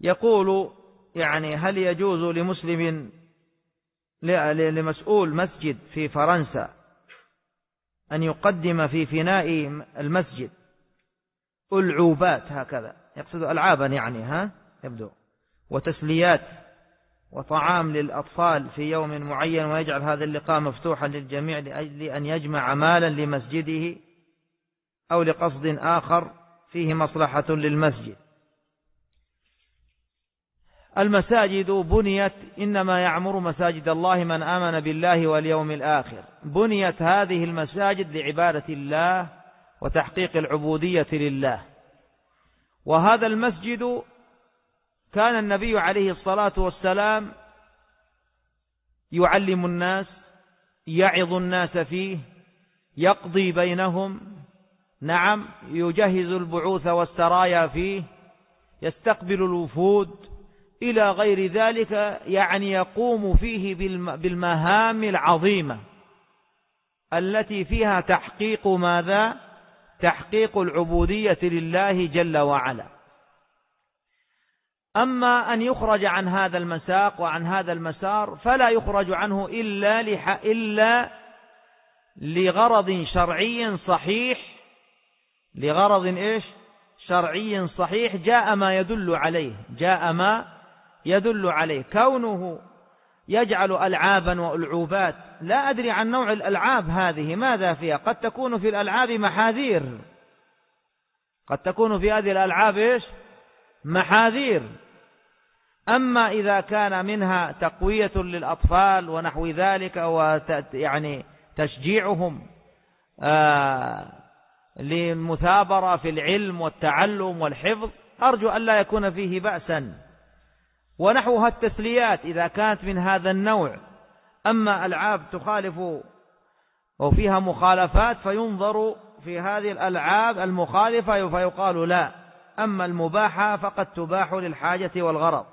يقول يعني هل يجوز لمسلم لمسؤول مسجد في فرنسا أن يقدم في فناء المسجد ألعوبات، هكذا يقصد ألعابا يعني يبدو، وتسليات وطعام للأطفال في يوم معين، ويجعل هذا اللقاء مفتوحا للجميع لأجل أن يجمع مالا لمسجده أو لقصد آخر فيه مصلحة للمسجد. المساجد بنيت، إنما يعمر مساجد الله من آمن بالله واليوم الآخر. بنيت هذه المساجد لعبادة الله وتحقيق العبودية لله. وهذا المسجد كان النبي عليه الصلاة والسلام يعلم الناس، يعظ الناس فيه، يقضي بينهم، نعم، يجهز البعوث والسرايا فيه، يستقبل الوفود إلى غير ذلك، يعني يقوم فيه بالمهام العظيمة التي فيها تحقيق ماذا؟ تحقيق العبودية لله جل وعلا. أما أن يخرج عن هذا المساق وعن هذا المسار فلا يخرج عنه إلا لغرض شرعي صحيح، لغرض إيش؟ شرعي صحيح، جاء ما يدل عليه. كونه يجعل ألعابا وألعوبات، لا أدري عن نوع الألعاب هذه ماذا فيها، قد تكون في الألعاب محاذير، قد تكون في هذه الألعاب إيش؟ محاذير. أما إذا كان منها تقوية للأطفال ونحو ذلك، ويعني تشجيعهم للمثابرة في العلم والتعلم والحفظ، أرجو أن لا يكون فيه بأسا. ونحوها التسليات إذا كانت من هذا النوع. أما ألعاب تخالف وفيها مخالفات فينظر في هذه الألعاب المخالفة فيقال لا، أما المباحة فقد تباح للحاجة والغرض.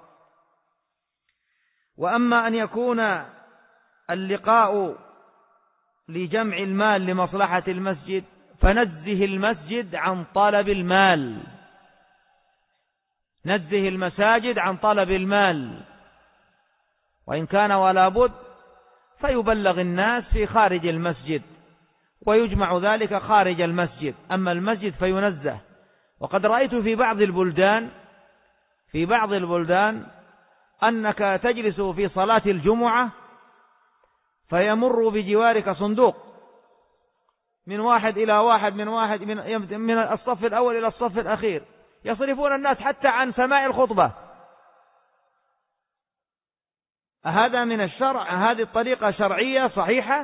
وأما أن يكون اللقاء لجمع المال لمصلحة المسجد فنزه المسجد عن طلب المال، نزه المساجد عن طلب المال، وإن كان ولا بد فيبلغ الناس في خارج المسجد ويجمع ذلك خارج المسجد، أما المسجد فينزه. وقد رأيت في بعض البلدان أنك تجلس في صلاة الجمعة فيمر بجوارك صندوق من واحد إلى واحد، من الصف الأول إلى الصف الأخير، يصرفون الناس حتى عن سماع الخطبة. هذا من الشرع؟ هذه الطريقة شرعية صحيحة؟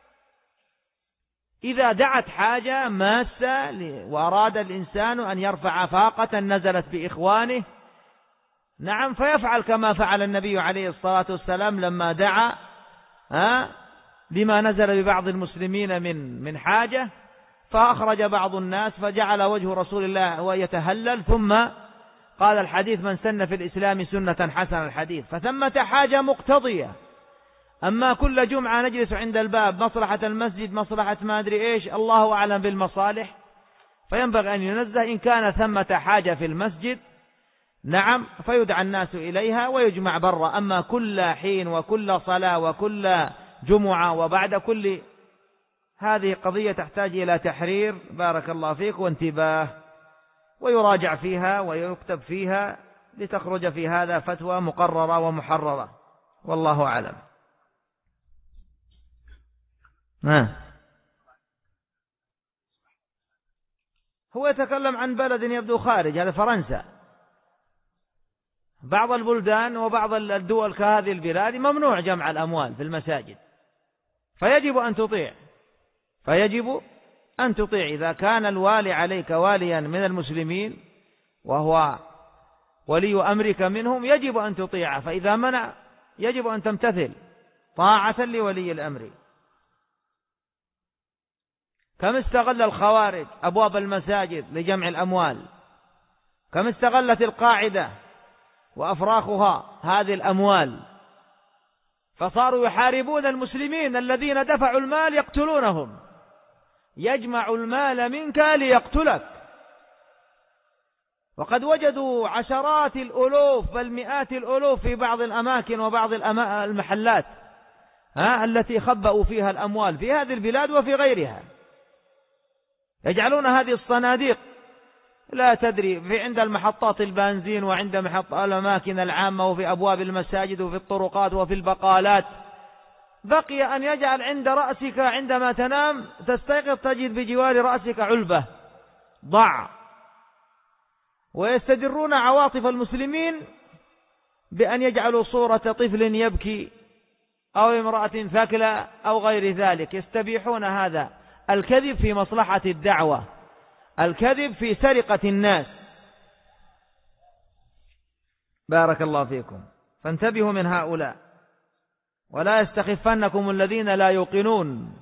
إذا دعت حاجة ماسة وأراد الإنسان أن يرفع فاقة نزلت بإخوانه، نعم، فيفعل كما فعل النبي عليه الصلاة والسلام لما دعا بما نزل ببعض المسلمين من حاجة، فأخرج بعض الناس فجعل وجه رسول الله ويتهلل، ثم قال الحديث من سن في الإسلام سنة حسنة الحديث، فثمة حاجة مقتضية. أما كل جمعة نجلس عند الباب، مصلحة المسجد، مصلحة ما أدري إيش، الله أعلم بالمصالح، فينبغي أن ينزه إن كان ثمة حاجة في المسجد، نعم، فيدعى الناس إليها ويجمع برا. أما كل حين وكل صلاة وكل جمعة وبعد كل، هذه قضية تحتاج إلى تحرير، بارك الله فيك، وانتباه، ويراجع فيها ويكتب فيها لتخرج في هذا فتوى مقررة ومحررة، والله أعلم. هو يتكلم عن بلد يبدو خارج، هذا فرنسا. بعض البلدان وبعض الدول كهذه البلاد ممنوع جمع الأموال في المساجد، فيجب أن تطيع إذا كان الوالي عليك واليا من المسلمين وهو ولي أمرك منهم، يجب أن تطيعه، فإذا منع يجب أن تمتثل طاعة لولي الأمر. كم استغل الخوارج أبواب المساجد لجمع الأموال، كم استغلت القاعدة وأفراخها هذه الأموال، فصاروا يحاربون المسلمين الذين دفعوا المال، يقتلونهم، يجمع المال منك ليقتلك. وقد وجدوا عشرات الألوف بل مئات الألوف في بعض الأماكن وبعض المحلات التي خبأوا فيها الأموال في هذه البلاد وفي غيرها. يجعلون هذه الصناديق لا تدري عند المحطات البنزين وعند الأماكن العامة وفي أبواب المساجد وفي الطرقات وفي البقالات. بقي أن يجعل عند رأسك عندما تنام تستيقظ تجد بجوار رأسك علبة ضع. ويستدرون عواطف المسلمين بأن يجعلوا صورة طفل يبكي أو امرأة ثكلى أو غير ذلك. يستبيحون هذا الكذب في مصلحة الدعوة، الكذب في سرقة الناس. بارك الله فيكم. فانتبهوا من هؤلاء ولا يستخفنكم الذين لا يوقنون